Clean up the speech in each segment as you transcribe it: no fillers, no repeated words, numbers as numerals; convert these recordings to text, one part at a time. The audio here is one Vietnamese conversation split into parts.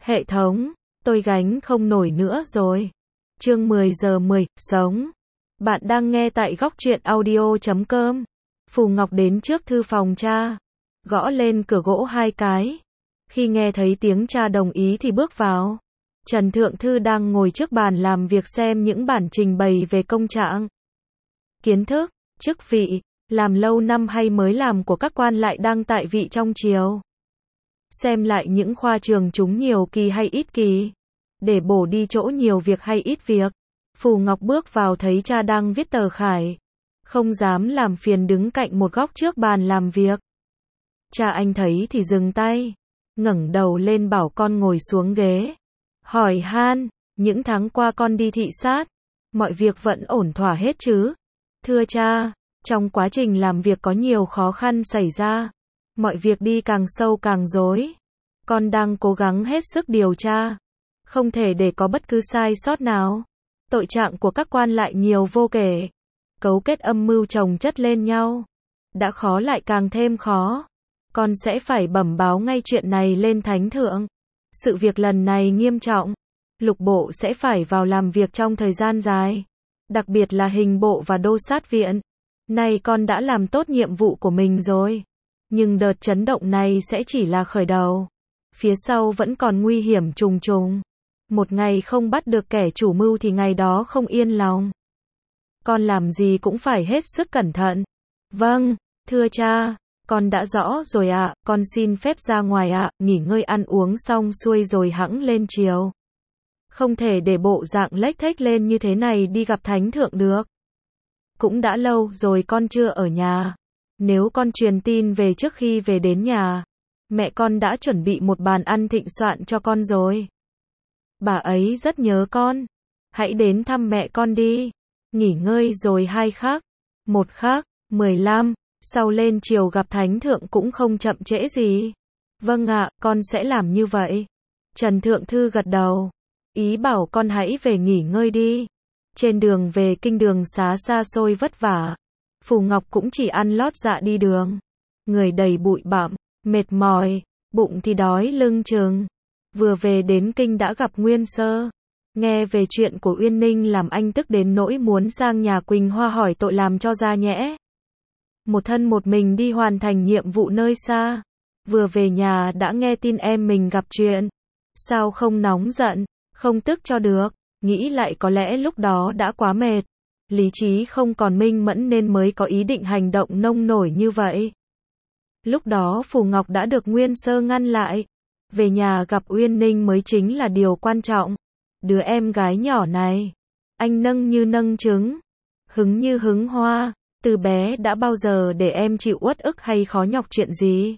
Hệ thống, tôi gánh không nổi nữa rồi. Chương 10 giờ 10, sống. Bạn đang nghe tại góc truyện audio.com. Phù Ngọc đến trước thư phòng cha, gõ lên cửa gỗ 2 cái. Khi nghe thấy tiếng cha đồng ý thì bước vào. Trần Thượng Thư đang ngồi trước bàn làm việc xem những bản trình bày về công trạng, kiến thức, chức vị, làm lâu năm hay mới làm của các quan lại đang tại vị trong triều. Xem lại những khoa trường chúng nhiều kỳ hay ít kỳ, để bổ đi chỗ nhiều việc hay ít việc. Phù Ngọc bước vào thấy cha đang viết tờ khải, không dám làm phiền đứng cạnh một góc trước bàn làm việc. Cha anh thấy thì dừng tay, ngẩng đầu lên bảo con ngồi xuống ghế. Hỏi han, những tháng qua con đi thị sát, mọi việc vẫn ổn thỏa hết chứ? Thưa cha, trong quá trình làm việc có nhiều khó khăn xảy ra, mọi việc đi càng sâu càng rối. Con đang cố gắng hết sức điều tra, không thể để có bất cứ sai sót nào. Tội trạng của các quan lại nhiều vô kể, cấu kết âm mưu chồng chất lên nhau, đã khó lại càng thêm khó. Con sẽ phải bẩm báo ngay chuyện này lên Thánh Thượng. Sự việc lần này nghiêm trọng, Lục Bộ sẽ phải vào làm việc trong thời gian dài, đặc biệt là Hình Bộ và Đô Sát Viện. Nay con đã làm tốt nhiệm vụ của mình rồi, nhưng đợt chấn động này sẽ chỉ là khởi đầu. Phía sau vẫn còn nguy hiểm trùng trùng. Một ngày không bắt được kẻ chủ mưu thì ngày đó không yên lòng. Con làm gì cũng phải hết sức cẩn thận. Vâng, thưa cha, con đã rõ rồi ạ, con xin phép ra ngoài ạ, nghỉ ngơi ăn uống xong xuôi rồi hẵng lên triều. Không thể để bộ dạng lếch thếch lên như thế này đi gặp Thánh Thượng được. Cũng đã lâu rồi con chưa ở nhà. Nếu con truyền tin về trước khi về đến nhà, mẹ con đã chuẩn bị một bàn ăn thịnh soạn cho con rồi. Bà ấy rất nhớ con. Hãy đến thăm mẹ con đi. Nghỉ ngơi rồi 2 khắc, 1 khắc, 15, sau lên triều gặp Thánh Thượng cũng không chậm trễ gì. Vâng ạ, con sẽ làm như vậy. Trần Thượng Thư gật đầu, ý bảo con hãy về nghỉ ngơi đi. Trên đường về kinh đường xá xa xôi vất vả, Phù Ngọc cũng chỉ ăn lót dạ đi đường. Người đầy bụi bặm, mệt mỏi, bụng thì đói lưng chừng. Vừa về đến kinh đã gặp Nguyên Sơ. Nghe về chuyện của Uyên Ninh làm anh tức đến nỗi muốn sang nhà Quỳnh Hoa hỏi tội làm cho ra nhẽ. Một thân một mình đi hoàn thành nhiệm vụ nơi xa. Vừa về nhà đã nghe tin em mình gặp chuyện. Sao không nóng giận, không tức cho được. Nghĩ lại có lẽ lúc đó đã quá mệt. Lý trí không còn minh mẫn nên mới có ý định hành động nông nổi như vậy. Lúc đó Phù Ngọc đã được Nguyên Sơ ngăn lại. Về nhà gặp Uyên Ninh mới chính là điều quan trọng. Đứa em gái nhỏ này, anh nâng như nâng trứng, hứng như hứng hoa. Từ bé đã bao giờ để em chịu uất ức hay khó nhọc chuyện gì.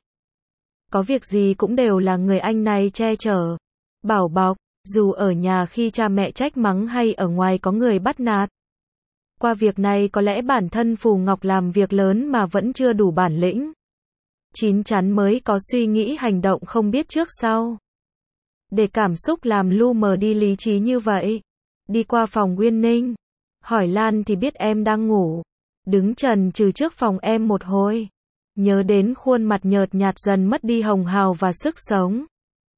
Có việc gì cũng đều là người anh này che chở, bảo bọc, dù ở nhà khi cha mẹ trách mắng hay ở ngoài có người bắt nạt. Qua việc này có lẽ bản thân Phù Ngọc làm việc lớn mà vẫn chưa đủ bản lĩnh. Chín chắn mới có suy nghĩ hành động không biết trước sau. Để cảm xúc làm lu mờ đi lý trí như vậy. Đi qua phòng Uyên Ninh, hỏi Lan thì biết em đang ngủ. Đứng chần chừ trước phòng em một hồi. Nhớ đến khuôn mặt nhợt nhạt dần mất đi hồng hào và sức sống.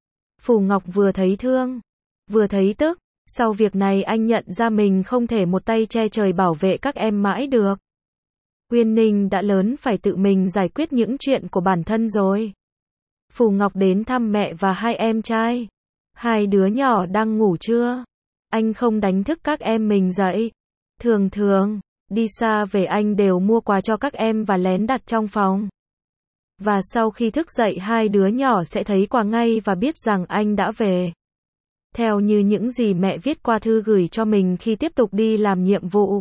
Phù Ngọc vừa thấy thương, vừa thấy tức. Sau việc này anh nhận ra mình không thể một tay che trời bảo vệ các em mãi được. Uyên Ninh đã lớn phải tự mình giải quyết những chuyện của bản thân rồi. Phù Ngọc đến thăm mẹ và 2 em trai. 2 đứa nhỏ đang ngủ trưa. Anh không đánh thức các em mình dậy. Thường thường, đi xa về anh đều mua quà cho các em và lén đặt trong phòng. Và sau khi thức dậy 2 đứa nhỏ sẽ thấy quà ngay và biết rằng anh đã về. Theo như những gì mẹ viết qua thư gửi cho mình khi tiếp tục đi làm nhiệm vụ.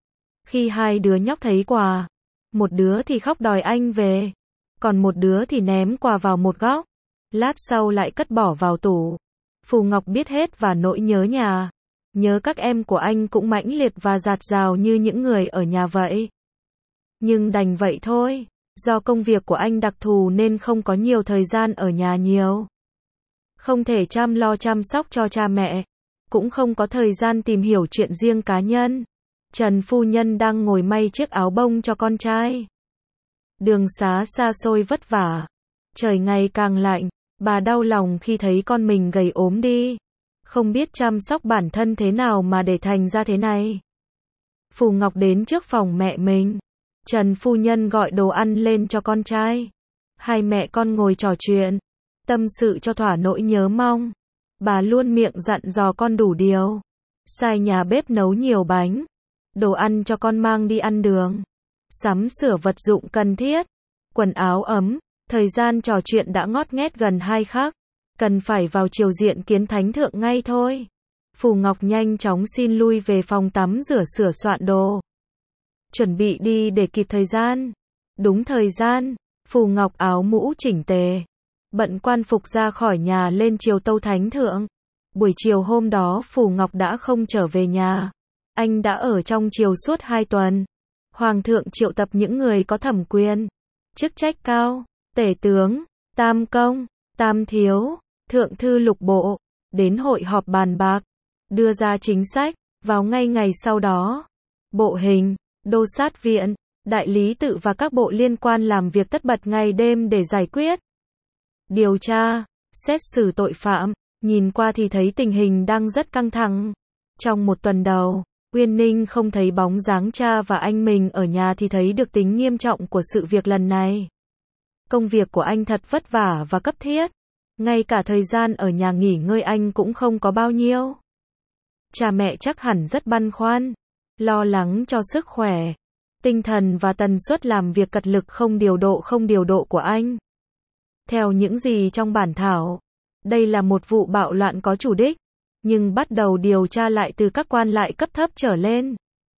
Khi 2 đứa nhóc thấy quà, một đứa thì khóc đòi anh về, còn một đứa thì ném quà vào một góc, lát sau lại cất bỏ vào tủ. Phù Ngọc biết hết và nỗi nhớ nhà, nhớ các em của anh cũng mãnh liệt và dạt dào như những người ở nhà vậy. Nhưng đành vậy thôi, do công việc của anh đặc thù nên không có nhiều thời gian ở nhà nhiều. Không thể chăm lo chăm sóc cho cha mẹ, cũng không có thời gian tìm hiểu chuyện riêng cá nhân. Trần phu nhân đang ngồi may chiếc áo bông cho con trai. Đường xá xa xôi vất vả, trời ngày càng lạnh, Bà đau lòng khi thấy con mình gầy ốm đi. Không biết chăm sóc bản thân thế nào mà để thành ra thế này. Phù Ngọc đến trước phòng mẹ mình. Trần phu nhân gọi đồ ăn lên cho con trai. Hai mẹ con ngồi trò chuyện, tâm sự cho thỏa nỗi nhớ mong. Bà luôn miệng dặn dò con đủ điều. Sai nhà bếp nấu nhiều bánh, đồ ăn cho con mang đi ăn đường. Sắm sửa vật dụng cần thiết, quần áo ấm. Thời gian trò chuyện đã ngót nghét gần 2 khắc. Cần phải vào triều diện kiến thánh thượng ngay thôi. Phù Ngọc nhanh chóng xin lui về phòng tắm rửa sửa soạn đồ. Chuẩn bị đi để kịp thời gian. Đúng thời gian, Phù Ngọc áo mũ chỉnh tề. Bận quan phục ra khỏi nhà lên triều tâu thánh thượng. Buổi chiều hôm đó Phù Ngọc đã không trở về nhà. Anh đã ở trong triều suốt 2 tuần. Hoàng thượng triệu tập những người có thẩm quyền, chức trách cao, tể tướng, tam công, tam thiếu, thượng thư lục bộ, đến hội họp bàn bạc, đưa ra chính sách. Vào ngay ngày sau đó, bộ hình, đô sát viện, đại lý tự và các bộ liên quan làm việc tất bật ngày đêm để giải quyết, điều tra, xét xử tội phạm. Nhìn qua thì thấy tình hình đang rất căng thẳng. Trong một tuần đầu, Uyên Ninh không thấy bóng dáng cha và anh mình ở nhà thì thấy được tính nghiêm trọng của sự việc lần này. Công việc của anh thật vất vả và cấp thiết. Ngay cả thời gian ở nhà nghỉ ngơi anh cũng không có bao nhiêu. Cha mẹ chắc hẳn rất băn khoăn, lo lắng cho sức khỏe, tinh thần và tần suất làm việc cật lực không điều độ của anh. Theo những gì trong bản thảo, đây là một vụ bạo loạn có chủ đích, nhưng bắt đầu điều tra lại từ các quan lại cấp thấp trở lên.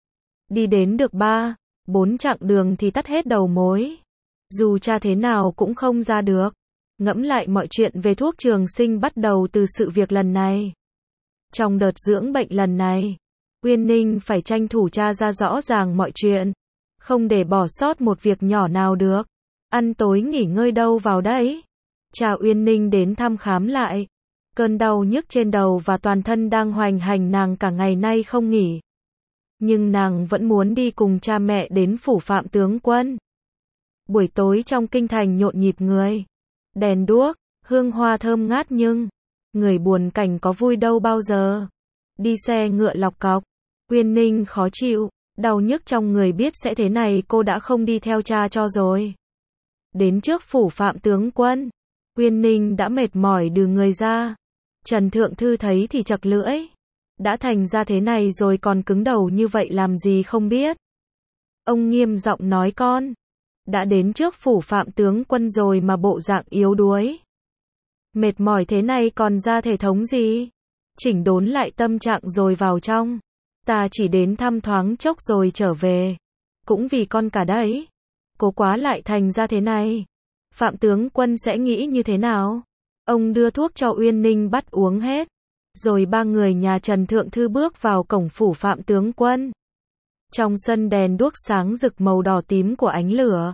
Đi đến được 3-4 chặng đường thì tắt hết đầu mối. Dù tra thế nào cũng không ra được. Ngẫm lại mọi chuyện về thuốc trường sinh bắt đầu từ sự việc lần này. Trong đợt dưỡng bệnh lần này, Uyên Ninh phải tranh thủ tra ra rõ ràng mọi chuyện, không để bỏ sót một việc nhỏ nào được. Ăn tối nghỉ ngơi đâu vào đấy. Cha Uyên Ninh đến thăm khám lại. Cơn đau nhức trên đầu và toàn thân đang hoành hành nàng cả ngày nay không nghỉ. Nhưng nàng vẫn muốn đi cùng cha mẹ đến phủ Phạm tướng quân. Buổi tối trong kinh thành nhộn nhịp người, đèn đuốc, hương hoa thơm ngát nhưng người buồn cảnh có vui đâu bao giờ. Đi xe ngựa lọc cọc, Uyên Ninh khó chịu, đau nhức trong người biết sẽ thế này cô đã không đi theo cha cho rồi. Đến trước phủ Phạm tướng quân, Uyên Ninh đã mệt mỏi đưa người ra. Trần Thượng Thư thấy thì chật lưỡi. Đã thành ra thế này rồi còn cứng đầu như vậy làm gì không biết. Ông nghiêm giọng nói con. Đã đến trước phủ Phạm tướng quân rồi mà bộ dạng yếu đuối. Mệt mỏi thế này còn ra thể thống gì. Chỉnh đốn lại tâm trạng rồi vào trong. Ta chỉ đến thăm thoáng chốc rồi trở về. Cũng vì con cả đấy. Cố quá lại thành ra thế này. Phạm tướng quân sẽ nghĩ như thế nào? Ông đưa thuốc cho Uyên Ninh bắt uống hết. Rồi ba người nhà Trần Thượng Thư bước vào cổng phủ Phạm tướng quân. Trong sân đèn đuốc sáng rực màu đỏ tím của ánh lửa,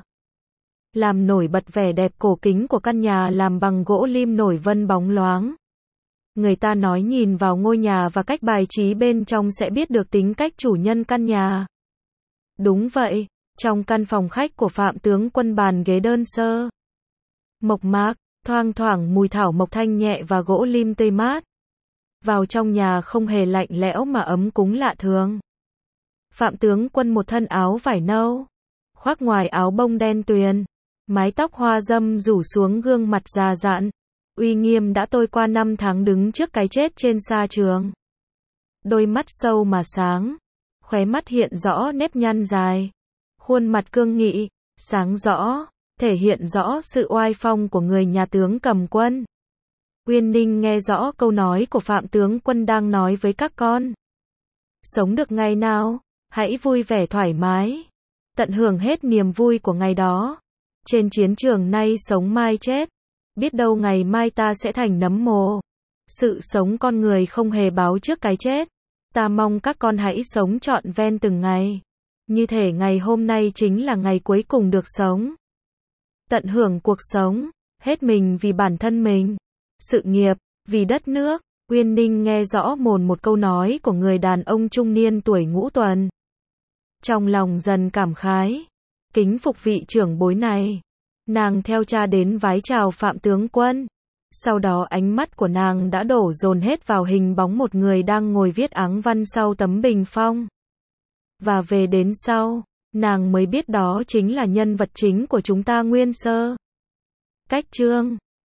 làm nổi bật vẻ đẹp cổ kính của căn nhà làm bằng gỗ lim nổi vân bóng loáng. Người ta nói nhìn vào ngôi nhà và cách bài trí bên trong sẽ biết được tính cách chủ nhân căn nhà. Đúng vậy, trong căn phòng khách của Phạm tướng quân bàn ghế đơn sơ, mộc mạc, thoang thoảng mùi thảo mộc thanh nhẹ và gỗ lim tươi mát. Vào trong nhà không hề lạnh lẽo mà ấm cúng lạ thường. Phạm tướng quân một thân áo vải nâu, khoác ngoài áo bông đen tuyền, mái tóc hoa dâm rủ xuống gương mặt già dặn, uy nghiêm đã trôi qua 5 tháng đứng trước cái chết trên sa trường. Đôi mắt sâu mà sáng, khóe mắt hiện rõ nếp nhăn dài, khuôn mặt cương nghị, sáng rõ, thể hiện rõ sự oai phong của người nhà tướng cầm quân. Uyên Ninh nghe rõ câu nói của Phạm tướng quân đang nói với các con. Sống được ngày nào, hãy vui vẻ thoải mái, tận hưởng hết niềm vui của ngày đó. Trên chiến trường nay sống mai chết, biết đâu ngày mai ta sẽ thành nấm mồ. Sự sống con người không hề báo trước cái chết. Ta mong các con hãy sống trọn ven từng ngày. Như thể ngày hôm nay chính là ngày cuối cùng được sống. Tận hưởng cuộc sống, hết mình vì bản thân mình, sự nghiệp, vì đất nước. Uyên Ninh nghe rõ một câu nói của người đàn ông trung niên tuổi ngũ tuần. Trong lòng dần cảm khái, kính phục vị trưởng bối này. Nàng theo cha đến vái chào Phạm tướng quân. Sau đó ánh mắt của nàng đã đổ dồn hết vào hình bóng một người đang ngồi viết áng văn sau tấm bình phong. Và về đến sau, nàng mới biết đó chính là nhân vật chính của chúng ta nguyên sơ. Cách chương